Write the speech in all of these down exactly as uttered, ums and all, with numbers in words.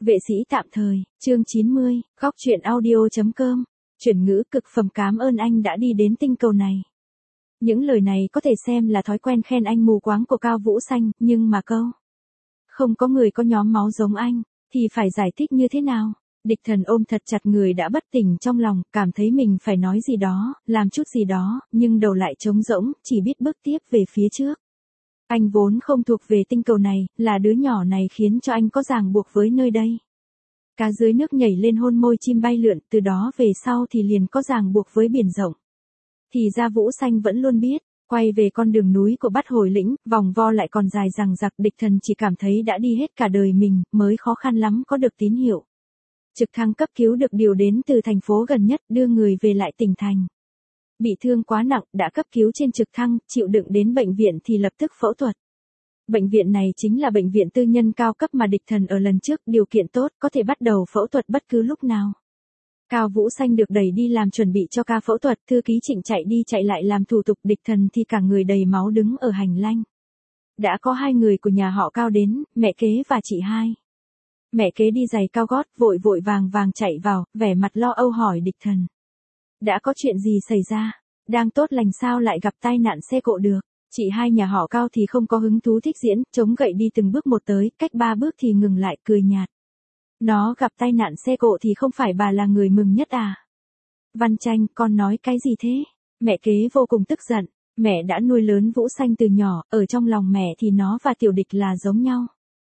Vệ sĩ tạm thời, chương chín mươi, góc truyện audio.com, chuyển ngữ cực phẩm cảm ơn anh đã đi đến tinh cầu này. Những lời này có thể xem là thói quen khen anh mù quáng của Cao Vũ Xanh, nhưng mà câu không có người có nhóm máu giống anh, thì phải giải thích như thế nào? Địch Thần ôm thật chặt người đã bất tỉnh trong lòng, cảm thấy mình phải nói gì đó, làm chút gì đó, nhưng đầu lại trống rỗng, chỉ biết bước tiếp về phía trước. Anh vốn không thuộc về tinh cầu này, là đứa nhỏ này khiến cho anh có ràng buộc với nơi đây. Cá dưới nước nhảy lên hôn môi chim bay lượn, từ đó về sau thì liền có ràng buộc với biển rộng. Thì ra Vũ Xanh vẫn luôn biết, quay về con đường núi của Bát Hồi Lĩnh, vòng vo lại còn dài dằng dặc. Địch Thần chỉ cảm thấy đã đi hết cả đời mình, mới khó khăn lắm có được tín hiệu. Trực thăng cấp cứu được điều đến từ thành phố gần nhất, đưa người về lại tỉnh thành. Bị thương quá nặng, đã cấp cứu trên trực thăng, chịu đựng đến bệnh viện thì lập tức phẫu thuật. Bệnh viện này chính là bệnh viện tư nhân cao cấp mà Địch Thần ở lần trước, điều kiện tốt, có thể bắt đầu phẫu thuật bất cứ lúc nào. Cao Vũ Xanh được đẩy đi làm chuẩn bị cho ca phẫu thuật, thư ký Trịnh chạy đi chạy lại làm thủ tục, Địch Thần thì cả người đầy máu đứng ở hành lang. Đã có hai người của nhà họ Cao đến, mẹ kế và chị hai. Mẹ kế đi giày cao gót, vội vội vàng vàng chạy vào, vẻ mặt lo âu hỏi Địch Thần. Đã có chuyện gì xảy ra? Đang tốt lành sao lại gặp tai nạn xe cộ được? Chị hai nhà họ Cao thì không có hứng thú thích diễn, chống gậy đi từng bước một tới, cách ba bước thì ngừng lại, cười nhạt. Nó gặp tai nạn xe cộ thì không phải bà là người mừng nhất à? Văn Tranh, con nói cái gì thế? Mẹ kế vô cùng tức giận, mẹ đã nuôi lớn Vũ Xanh từ nhỏ, ở trong lòng mẹ thì nó và Tiểu Địch là giống nhau.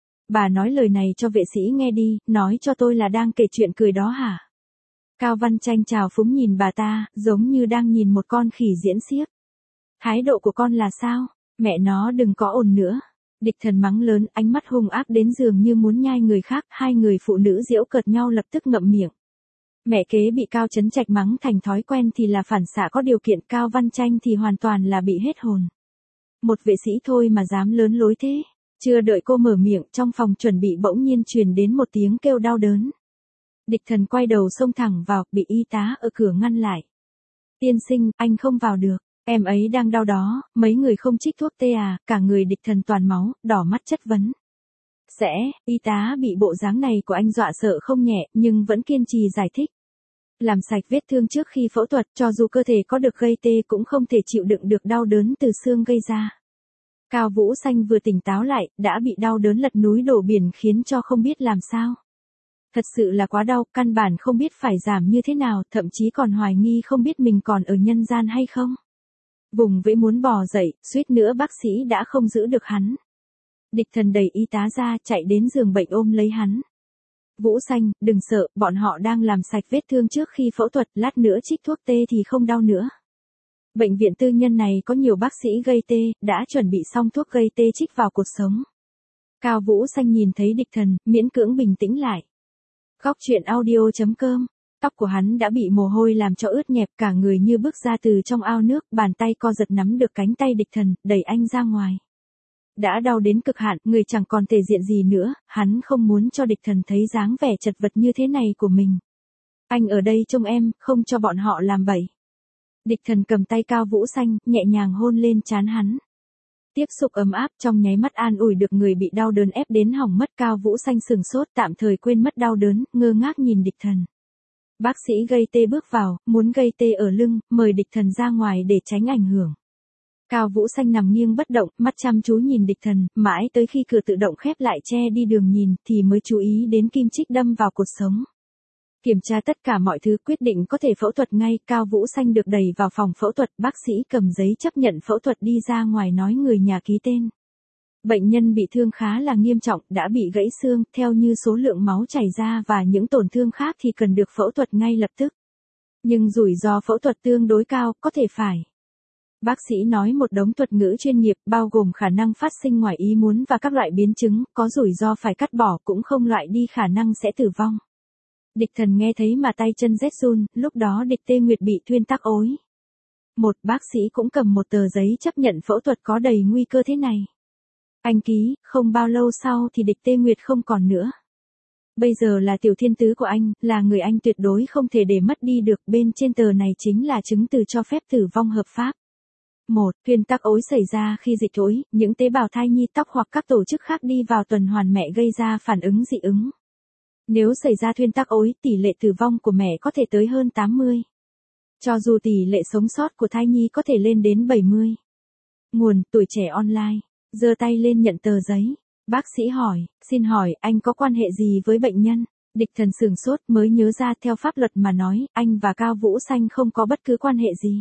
Bà nói lời này cho vệ sĩ nghe đi, nói cho tôi là đang kể chuyện cười đó hả? Cao Văn Tranh chào phúng nhìn bà ta, giống như đang nhìn một con khỉ diễn xiếc. Thái độ của con là sao? Mẹ nó đừng có ồn nữa. Địch Thần mắng lớn, ánh mắt hung ác đến dường như muốn nhai người khác, hai người phụ nữ giễu cợt nhau lập tức ngậm miệng. Mẹ kế bị Cao Chấn Trạch mắng thành thói quen thì là phản xạ có điều kiện, Cao Văn Tranh thì hoàn toàn là bị hết hồn. Một vệ sĩ thôi mà dám lớn lối thế. Chưa đợi cô mở miệng, trong phòng chuẩn bị bỗng nhiên truyền đến một tiếng kêu đau đớn. Địch Thần quay đầu xông thẳng vào, bị y tá ở cửa ngăn lại. Tiên sinh, anh không vào được, em ấy đang đau đó, mấy người không trích thuốc tê à? Cả người Địch Thần toàn máu, đỏ mắt chất vấn. Sẽ, y tá bị bộ dáng này của anh dọa sợ không nhẹ, nhưng vẫn kiên trì giải thích. Làm sạch vết thương trước khi phẫu thuật, cho dù cơ thể có được gây tê cũng không thể chịu đựng được đau đớn từ xương gây ra. Cao Vũ Xanh vừa tỉnh táo lại, đã bị đau đớn lật núi đổ biển khiến cho không biết làm sao. Thật sự là quá đau, căn bản không biết phải giảm như thế nào, thậm chí còn hoài nghi không biết mình còn ở nhân gian hay không. Vùng vẫy muốn bò dậy, suýt nữa bác sĩ đã không giữ được hắn. Địch Thần đẩy y tá ra, chạy đến giường bệnh ôm lấy hắn. Vũ Xanh, đừng sợ, bọn họ đang làm sạch vết thương trước khi phẫu thuật, lát nữa trích thuốc tê thì không đau nữa. Bệnh viện tư nhân này có nhiều bác sĩ gây tê, đã chuẩn bị xong thuốc gây tê trích vào cột sống. Cao Vũ Xanh nhìn thấy Địch Thần, miễn cưỡng bình tĩnh lại. Góc truyện audio.com, tóc của hắn đã bị mồ hôi làm cho ướt nhẹp, cả người như bước ra từ trong ao nước, bàn tay co giật nắm được cánh tay Địch Thần, đẩy anh ra ngoài. Đã đau đến cực hạn, người chẳng còn thể diện gì nữa, hắn không muốn cho Địch Thần thấy dáng vẻ chật vật như thế này của mình. Anh ở đây trông em, không cho bọn họ làm bậy. Địch Thần cầm tay Cao Vũ Xanh, nhẹ nhàng hôn lên trán hắn. Tiếp xúc ấm áp trong nháy mắt an ủi được người bị đau đớn ép đến hỏng mất. Cao Vũ Xanh sừng sốt, tạm thời quên mất đau đớn, ngơ ngác nhìn Địch Thần. Bác sĩ gây tê bước vào, muốn gây tê ở lưng, mời Địch Thần ra ngoài để tránh ảnh hưởng. Cao Vũ Xanh nằm nghiêng bất động, mắt chăm chú nhìn Địch Thần, mãi tới khi cửa tự động khép lại che đi đường nhìn, thì mới chú ý đến kim chích đâm vào cột sống. Kiểm tra tất cả mọi thứ, quyết định có thể phẫu thuật ngay, Cao Vũ Xanh được đẩy vào phòng phẫu thuật, bác sĩ cầm giấy chấp nhận phẫu thuật đi ra ngoài nói người nhà ký tên. Bệnh nhân bị thương khá là nghiêm trọng, đã bị gãy xương, theo như số lượng máu chảy ra và những tổn thương khác thì cần được phẫu thuật ngay lập tức. Nhưng rủi ro phẫu thuật tương đối cao, có thể phải. Bác sĩ nói một đống thuật ngữ chuyên nghiệp, bao gồm khả năng phát sinh ngoài ý muốn và các loại biến chứng, có rủi ro phải cắt bỏ cũng không loại đi khả năng sẽ tử vong. Địch Thần nghe thấy mà tay chân rét run, lúc đó Địch Tê Nguyệt bị thuyên tắc ối. Một bác sĩ cũng cầm một tờ giấy chấp nhận phẫu thuật có đầy nguy cơ thế này. Anh ký, không bao lâu sau thì Địch Tê Nguyệt không còn nữa. Bây giờ là tiểu thiên tứ của anh, là người anh tuyệt đối không thể để mất đi được, bên trên tờ này chính là chứng từ cho phép tử vong hợp pháp. một. Thuyên tắc ối xảy ra khi dịch ối, những tế bào thai nhi tóc hoặc các tổ chức khác đi vào tuần hoàn mẹ gây ra phản ứng dị ứng. Nếu xảy ra thuyên tắc ối, tỷ lệ tử vong của mẹ có thể tới hơn tám mươi. Cho dù tỷ lệ sống sót của thai nhi có thể lên đến bảy mươi. Nguồn: Tuổi Trẻ Online. Giơ tay lên nhận tờ giấy. Bác sĩ hỏi, xin hỏi, anh có quan hệ gì với bệnh nhân? Địch Thần sửng sốt mới nhớ ra theo pháp luật mà nói, anh và Cao Vũ Xanh không có bất cứ quan hệ gì.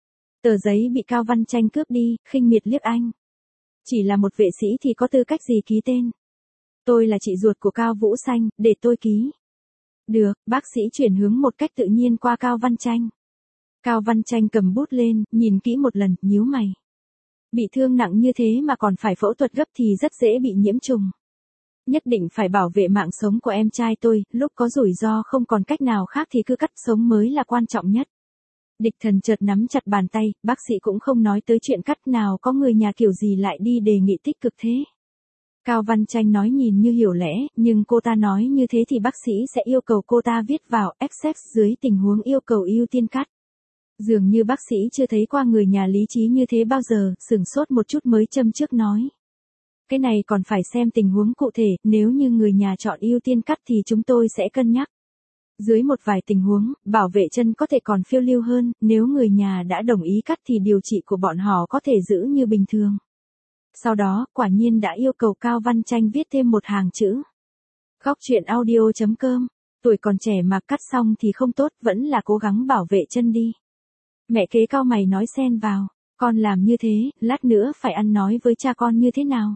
Tờ giấy bị Cao Văn Chanh cướp đi, khinh miệt liếc anh. Chỉ là một vệ sĩ thì có tư cách gì ký tên? Tôi là chị ruột của Cao Vũ Xanh, để tôi ký. Được, bác sĩ chuyển hướng một cách tự nhiên qua Cao Văn Chanh. Cao Văn Chanh cầm bút lên, nhìn kỹ một lần, nhíu mày. Bị thương nặng như thế mà còn phải phẫu thuật gấp thì rất dễ bị nhiễm trùng. Nhất định phải bảo vệ mạng sống của em trai tôi, lúc có rủi ro không còn cách nào khác thì cứ cắt sống mới là quan trọng nhất. Địch Thần chợt nắm chặt bàn tay, bác sĩ cũng không nói tới chuyện cắt, nào có người nhà kiểu gì lại đi đề nghị tích cực thế. Cao Văn Chanh nói nhìn như hiểu lẽ, nhưng cô ta nói như thế thì bác sĩ sẽ yêu cầu cô ta viết vào accept dưới tình huống yêu cầu ưu tiên cắt. Dường như bác sĩ chưa thấy qua người nhà lý trí như thế bao giờ, sửng sốt một chút mới châm trước nói. Cái này còn phải xem tình huống cụ thể, nếu như người nhà chọn ưu tiên cắt thì chúng tôi sẽ cân nhắc. Dưới một vài tình huống, bảo vệ chân có thể còn phiêu lưu hơn, nếu người nhà đã đồng ý cắt thì điều trị của bọn họ có thể giữ như bình thường. Sau đó, quả nhiên đã yêu cầu Cao Văn Chanh viết thêm một hàng chữ. Góc truyện audio chấm com. Tuổi còn trẻ mà cắt xong thì không tốt, vẫn là cố gắng bảo vệ chân đi. Mẹ kế cau mày nói xen vào, con làm như thế, lát nữa phải ăn nói với cha con như thế nào?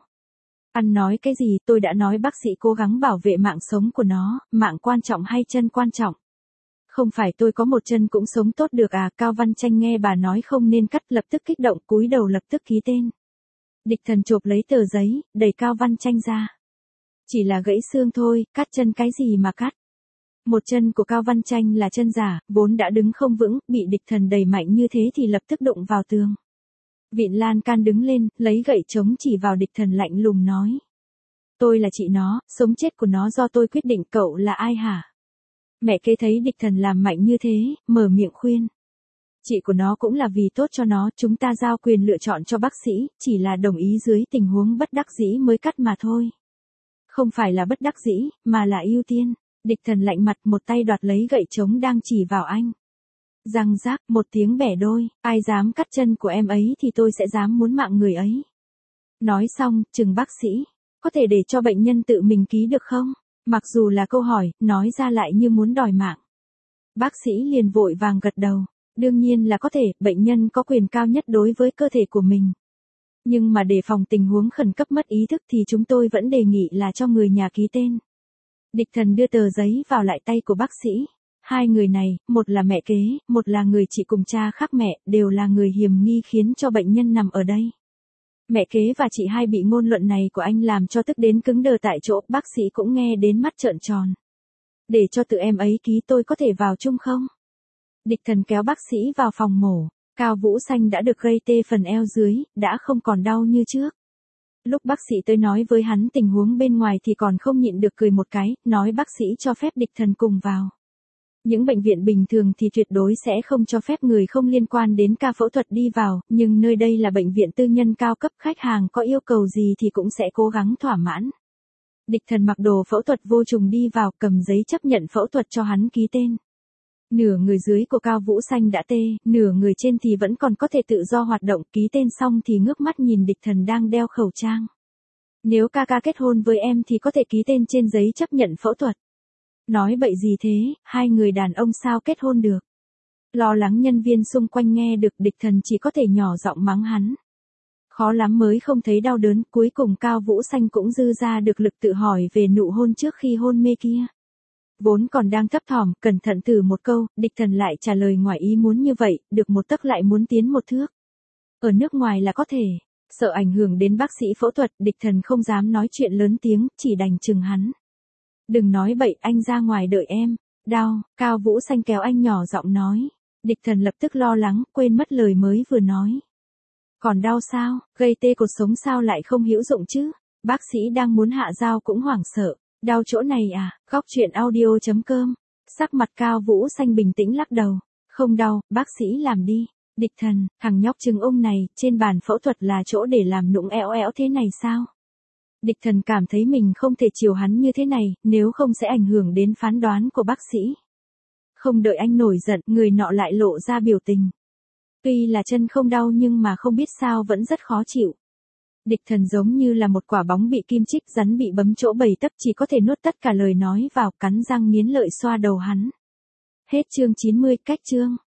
Ăn nói cái gì, tôi đã nói bác sĩ cố gắng bảo vệ mạng sống của nó, mạng quan trọng hay chân quan trọng? Không phải tôi có một chân cũng sống tốt được à? Cao Văn Chanh nghe bà nói không nên cắt lập tức kích động cúi đầu lập tức ký tên. Địch Thần chộp lấy tờ giấy, đẩy Cao Văn Chanh ra. Chỉ là gãy xương thôi, cắt chân cái gì mà cắt? Một chân của Cao Văn Chanh là chân giả, vốn đã đứng không vững, bị Địch Thần đẩy mạnh như thế thì lập tức đụng vào tường. Vịn lan can đứng lên, lấy gậy chống chỉ vào Địch Thần lạnh lùng nói. Tôi là chị nó, sống chết của nó do tôi quyết định, cậu là ai hả? Mẹ kế thấy Địch Thần làm mạnh như thế, mở miệng khuyên. Chị của nó cũng là vì tốt cho nó, chúng ta giao quyền lựa chọn cho bác sĩ, chỉ là đồng ý dưới tình huống bất đắc dĩ mới cắt mà thôi. Không phải là bất đắc dĩ, mà là ưu tiên. Địch Thần lạnh mặt, một tay đoạt lấy gậy chống đang chỉ vào anh. Răng rác, một tiếng bẻ đôi, ai dám cắt chân của em ấy thì tôi sẽ dám muốn mạng người ấy. Nói xong, chừng bác sĩ, có thể để cho bệnh nhân tự mình ký được không? Mặc dù là câu hỏi, nói ra lại như muốn đòi mạng. Bác sĩ liền vội vàng gật đầu. Đương nhiên là có thể, bệnh nhân có quyền cao nhất đối với cơ thể của mình. Nhưng mà để phòng tình huống khẩn cấp mất ý thức thì chúng tôi vẫn đề nghị là cho người nhà ký tên. Địch Thần đưa tờ giấy vào lại tay của bác sĩ. Hai người này, một là mẹ kế, một là người chị cùng cha khác mẹ, đều là người hiểm nghi khiến cho bệnh nhân nằm ở đây. Mẹ kế và chị hai bị ngôn luận này của anh làm cho tức đến cứng đờ tại chỗ, bác sĩ cũng nghe đến mắt trợn tròn. Để cho tụi em ấy ký tôi có thể vào chung không? Địch Thần kéo bác sĩ vào phòng mổ. Cao Vũ Xanh đã được gây tê phần eo dưới, đã không còn đau như trước. Lúc bác sĩ tới nói với hắn tình huống bên ngoài thì còn không nhịn được cười một cái, nói bác sĩ cho phép Địch Thần cùng vào. Những bệnh viện bình thường thì tuyệt đối sẽ không cho phép người không liên quan đến ca phẫu thuật đi vào, nhưng nơi đây là bệnh viện tư nhân cao cấp, khách hàng có yêu cầu gì thì cũng sẽ cố gắng thỏa mãn. Địch Thần mặc đồ phẫu thuật vô trùng đi vào, cầm giấy chấp nhận phẫu thuật cho hắn ký tên. Nửa người dưới của Cao Vũ Xanh đã tê, nửa người trên thì vẫn còn có thể tự do hoạt động, ký tên xong thì ngước mắt nhìn Địch Thần đang đeo khẩu trang. Nếu ca ca kết hôn với em thì có thể ký tên trên giấy chấp nhận phẫu thuật. Nói bậy gì thế, hai người đàn ông sao kết hôn được. Lo lắng nhân viên xung quanh nghe được, Địch Thần chỉ có thể nhỏ giọng mắng hắn. Khó lắm mới không thấy đau đớn, cuối cùng Cao Vũ Xanh cũng dư ra được lực tự hỏi về nụ hôn trước khi hôn mê kia. Vốn còn đang thấp thỏm, cẩn thận thử một câu, Địch Thần lại trả lời ngoài ý muốn như vậy, được một tấc lại muốn tiến một thước. Ở nước ngoài là có thể, sợ ảnh hưởng đến bác sĩ phẫu thuật, Địch Thần không dám nói chuyện lớn tiếng, chỉ đành chừng hắn. Đừng nói bậy, anh ra ngoài đợi em. Đau, Cao Vũ Xanh kéo anh nhỏ giọng nói. Địch Thần lập tức lo lắng, quên mất lời mới vừa nói. Còn đau sao, gây tê cột sống sao lại không hữu dụng chứ? Bác sĩ đang muốn hạ dao cũng hoảng sợ. Đau chỗ này à? Góc truyện audio chấm com. Sắc mặt Cao Vũ Xanh bình tĩnh lắc đầu. Không đau, bác sĩ làm đi. Địch Thần, thằng nhóc trứng ông này, trên bàn phẫu thuật là chỗ để làm nũng éo éo thế này sao? Địch Thần cảm thấy mình không thể chiều hắn như thế này, nếu không sẽ ảnh hưởng đến phán đoán của bác sĩ. Không đợi anh nổi giận, người nọ lại lộ ra biểu tình. Tuy là chân không đau nhưng mà không biết sao vẫn rất khó chịu. Địch Thần giống như là một quả bóng bị kim chích rắn bị bấm chỗ bầy tấp, chỉ có thể nuốt tất cả lời nói vào, cắn răng nghiến lợi xoa đầu hắn. Hết chương chín mươi, cách chương.